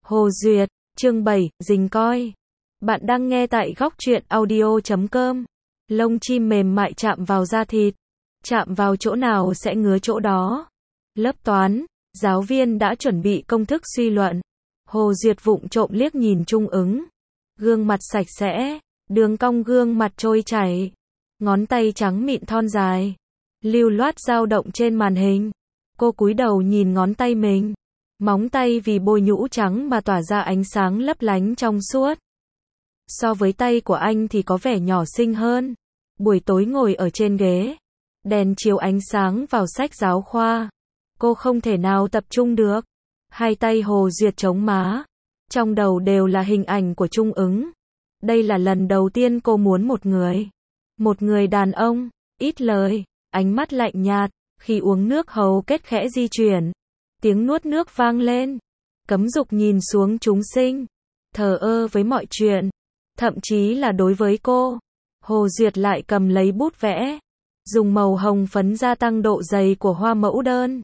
Hồ Duyệt, chương 7, Dình coi. Bạn đang nghe tại góc truyện audio.com. Lông chim mềm mại chạm vào da thịt. Chạm vào chỗ nào sẽ ngứa chỗ đó. Lớp toán, giáo viên đã chuẩn bị công thức suy luận. Hồ Duyệt vụng trộm liếc nhìn Trung Ứng. Gương mặt sạch sẽ, đường cong gương mặt trôi chảy. Ngón tay trắng mịn thon dài. Lưu loát dao động trên màn hình. Cô cúi đầu nhìn ngón tay mình. Móng tay vì bôi nhũ trắng mà tỏa ra ánh sáng lấp lánh trong suốt. So với tay của anh thì có vẻ nhỏ xinh hơn. Buổi tối ngồi ở trên ghế, đèn chiếu ánh sáng vào sách giáo khoa. Cô không thể nào tập trung được. Hai tay Hồ Duyệt chống má. Trong đầu đều là hình ảnh của Trung Ứng. Đây là lần đầu tiên cô muốn một người đàn ông, ít lời, ánh mắt lạnh nhạt. Khi uống nước hầu kết khẽ di chuyển. Tiếng nuốt nước vang lên. Cấm dục nhìn xuống chúng sinh. Thờ ơ với mọi chuyện. Thậm chí là đối với cô. Hồ Duyệt lại cầm lấy bút vẽ. Dùng màu hồng phấn gia tăng độ dày của hoa mẫu đơn.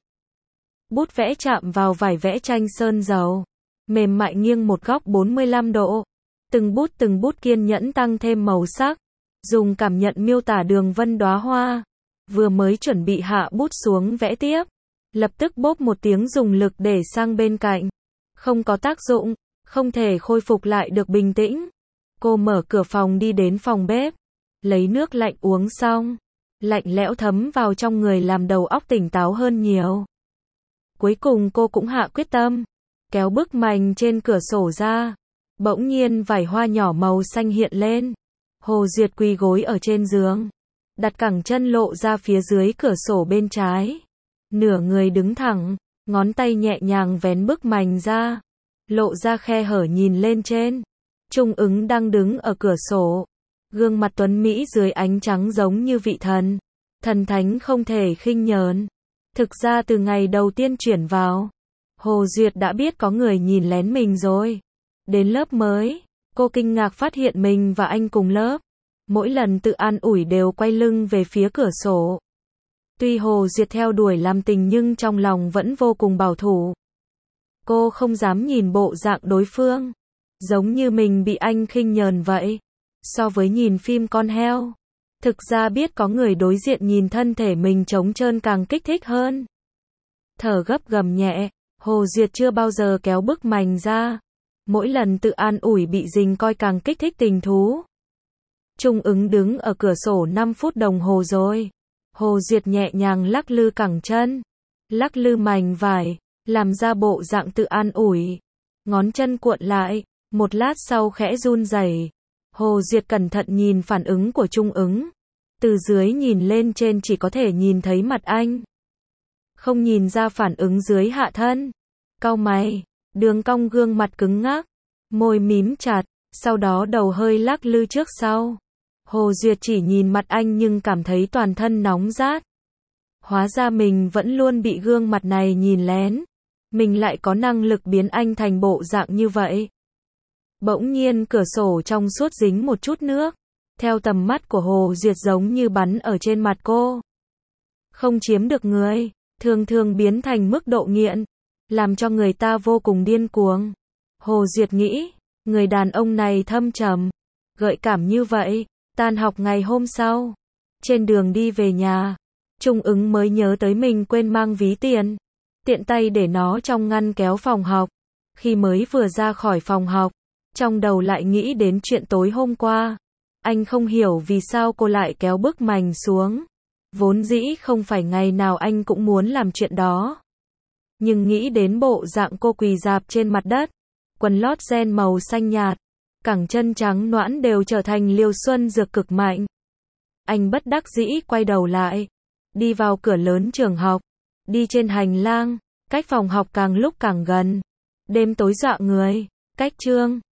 Bút vẽ chạm vào vải vẽ tranh sơn dầu. Mềm mại nghiêng một góc 45 độ. Từng bút kiên nhẫn tăng thêm màu sắc. Dùng cảm nhận miêu tả đường vân đóa hoa. Vừa mới chuẩn bị hạ bút xuống vẽ tiếp. Lập tức bốp một tiếng dùng lực để sang bên cạnh. Không có tác dụng, không thể khôi phục lại được bình tĩnh. Cô mở cửa phòng đi đến phòng bếp. Lấy nước lạnh uống xong. Lạnh lẽo thấm vào trong người làm đầu óc tỉnh táo hơn nhiều. Cuối cùng cô cũng hạ quyết tâm. Kéo bức mành trên cửa sổ ra. Bỗng nhiên vải hoa nhỏ màu xanh hiện lên. Hồ Duyệt quỳ gối ở trên giường. Đặt cẳng chân lộ ra phía dưới cửa sổ bên trái. Nửa người đứng thẳng, ngón tay nhẹ nhàng vén bức mành ra. Lộ ra khe hở nhìn lên trên. Trung Ứng đang đứng ở cửa sổ. Gương mặt tuấn Mỹ dưới ánh trắng giống như vị thần. Thần thánh không thể khinh nhờn. Thực ra từ ngày đầu tiên chuyển vào, Hồ Duyệt đã biết có người nhìn lén mình rồi. Đến lớp mới, cô kinh ngạc phát hiện mình và anh cùng lớp. Mỗi lần tự an ủi đều quay lưng về phía cửa sổ. Tuy Hồ Duyệt theo đuổi làm tình nhưng trong lòng vẫn vô cùng bảo thủ. Cô không dám nhìn bộ dạng đối phương. Giống như mình bị anh khinh nhờn vậy. So với nhìn phim con heo. Thực ra biết có người đối diện nhìn thân thể mình trống trơn càng kích thích hơn. Thở gấp gầm nhẹ, Hồ Duyệt chưa bao giờ kéo bức mành ra. Mỗi lần tự an ủi bị dình coi càng kích thích tình thú. Trung Ứng đứng ở cửa sổ 5 phút đồng hồ rồi. Hồ Duyệt nhẹ nhàng lắc lư cẳng chân. Lắc lư mành vải. Làm ra bộ dạng tự an ủi. Ngón chân cuộn lại. Một lát sau khẽ run rẩy. Hồ Duyệt cẩn thận nhìn phản ứng của Trung Ứng. Từ dưới nhìn lên trên chỉ có thể nhìn thấy mặt anh. Không nhìn ra phản ứng dưới hạ thân. Cau mày. Đường cong gương mặt cứng ngắc. Môi mím chặt. Sau đó đầu hơi lắc lư trước sau. Hồ Duyệt chỉ nhìn mặt anh nhưng cảm thấy toàn thân nóng rát. Hóa ra mình vẫn luôn bị gương mặt này nhìn lén. Mình lại có năng lực biến anh thành bộ dạng như vậy. Bỗng nhiên cửa sổ trong suốt dính một chút nước. Theo tầm mắt của Hồ Duyệt giống như bắn ở trên mặt cô. Không chiếm được người, thường thường biến thành mức độ nghiện. Làm cho người ta vô cùng điên cuồng. Hồ Duyệt nghĩ, người đàn ông này thâm trầm, gợi cảm như vậy. Tan học ngày hôm sau, trên đường đi về nhà, Trung Ứng mới nhớ tới mình quên mang ví tiền. Tiện tay để nó trong ngăn kéo phòng học. Khi mới vừa ra khỏi phòng học, trong đầu lại nghĩ đến chuyện tối hôm qua. Anh không hiểu vì sao cô lại kéo bức mành xuống. Vốn dĩ không phải ngày nào anh cũng muốn làm chuyện đó. Nhưng nghĩ đến bộ dạng cô quỳ rạp trên mặt đất, quần lót ren màu xanh nhạt, cẳng chân trắng nõn đều trở thành liều xuân dược cực mạnh. Anh bất đắc dĩ quay đầu lại, đi vào cửa lớn trường học, đi trên hành lang, cách phòng học càng lúc càng gần. Đêm tối dọa người, cách chương